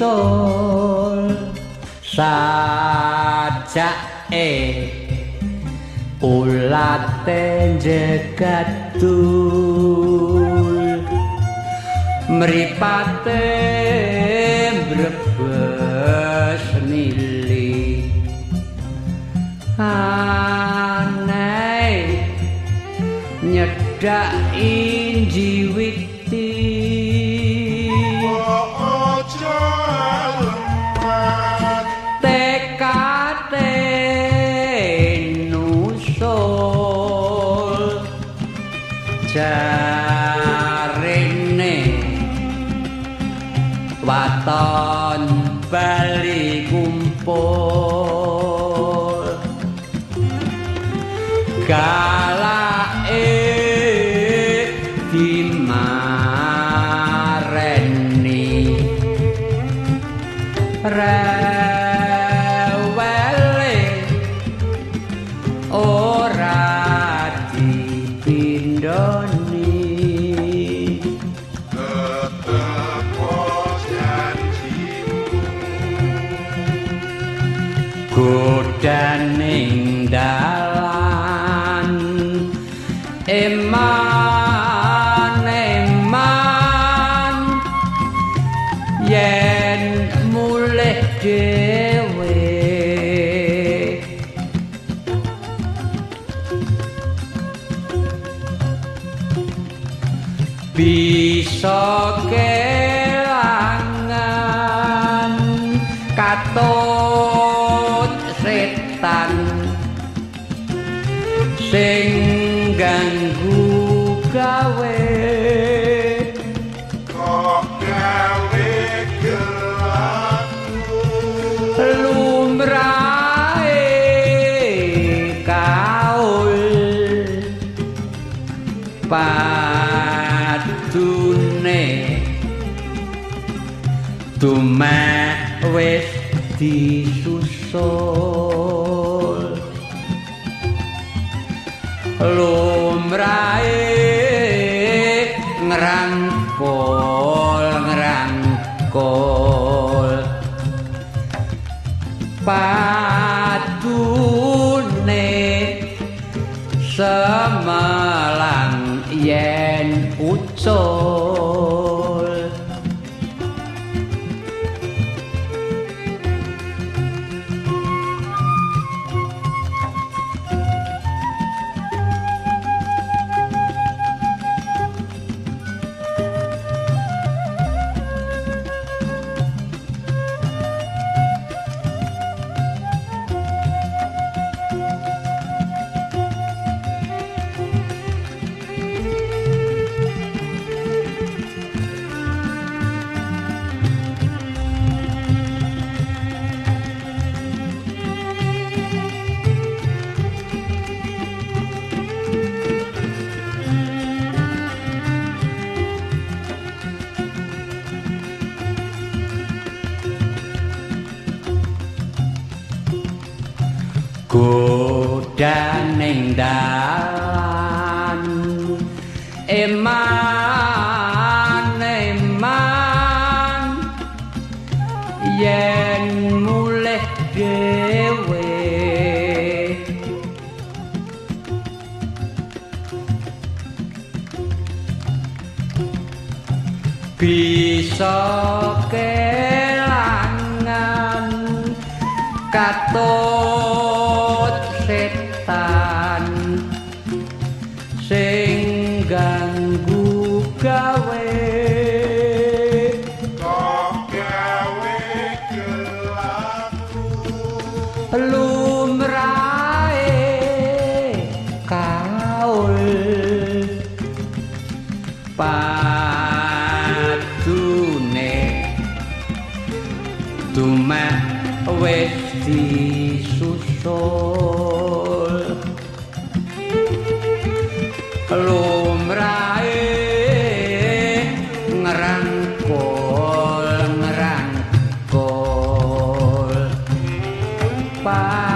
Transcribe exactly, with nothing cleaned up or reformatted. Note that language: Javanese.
usul sajake ulate jegatul mripate brebes nili aneh nyedaki jiwiti ojo lemah tekate nusul jarene waton bali kumpul galake dimareni rewele ora dipindoni godaning dalan eman eman yen mulih dhewe bisa kelangan katut setan sing ganggu gawe kok gawe gelaku lumrahe kaul padune tumek wis disusul lumrahe ngrangkul ngrangkul padune semelang yen ucul godaning dalan eman eman yen mulih dhewe bisa kelangan katut setan sing ganggu gawe kok gawe gelaku lumrahe kaul padune tumek wis disusul lumrahe ngrangkul ngrangkul pa